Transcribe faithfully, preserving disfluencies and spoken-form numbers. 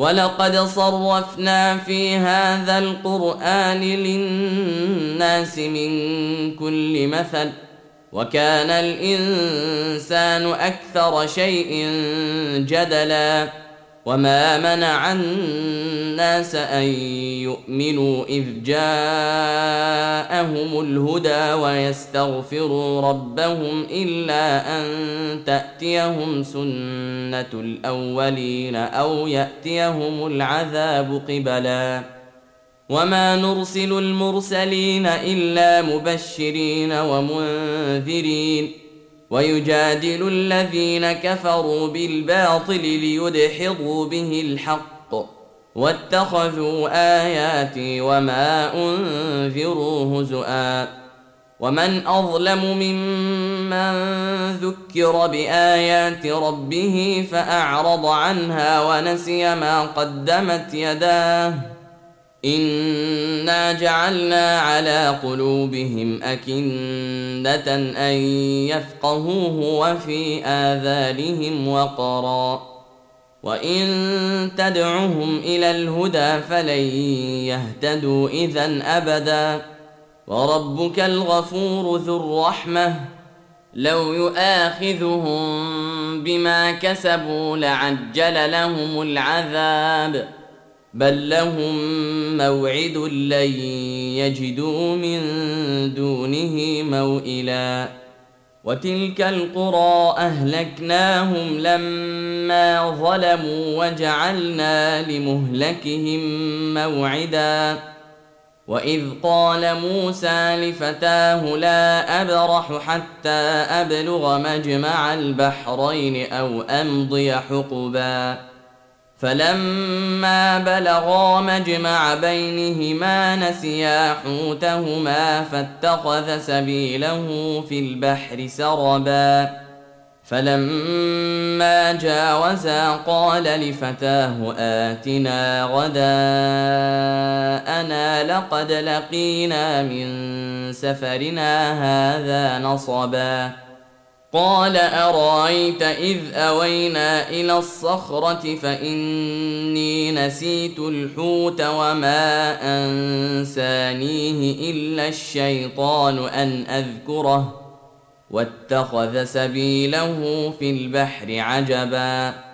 ولقد صرفنا في هذا القرآن للناس من كل مثل وكان الإنسان أكثر شيء جدلا وما منع الناس أن يؤمنوا إذ جاءهم الهدى ويستغفروا ربهم إلا أن تأتيهم سنة الأولين أو يأتيهم العذاب قبلا وما نرسل المرسلين إلا مبشرين ومنذرين ويجادل الذين كفروا بالباطل ليدحضوا به الحق واتخذوا آياتي وما أنذروا هزؤا ومن أظلم ممن ذكر بآيات ربه فأعرض عنها ونسي ما قدمت يداه إنا جعلنا على قلوبهم أكنة أن يفقهوه وفي آذانهم وقرا وإن تدعهم إلى الهدى فلن يهتدوا إذن أبدا وربك الغفور ذو الرحمة لو يؤاخذهم بما كسبوا لعجل لهم العذاب بل لهم موعد لن يجدوا من دونه موئلا وتلك القرى أهلكناهم لما ظلموا وجعلنا لمهلكهم موعدا وإذ قال موسى لفتاه لا أبرح حتى أبلغ مجمع البحرين أو أمضي حقبا فلما بلغا مجمع بينهما نسيا حوتهما فاتخذ سبيله في البحر سربا فلما جاوزا قال لفتاه آتنا غداءنا لقد لقينا من سفرنا هذا نصبا قال أرأيت إذ أوينا إلى الصخرة فإني نسيت الحوت وما أنسانيه إلا الشيطان أن أذكره واتخذ سبيله في البحر عجبا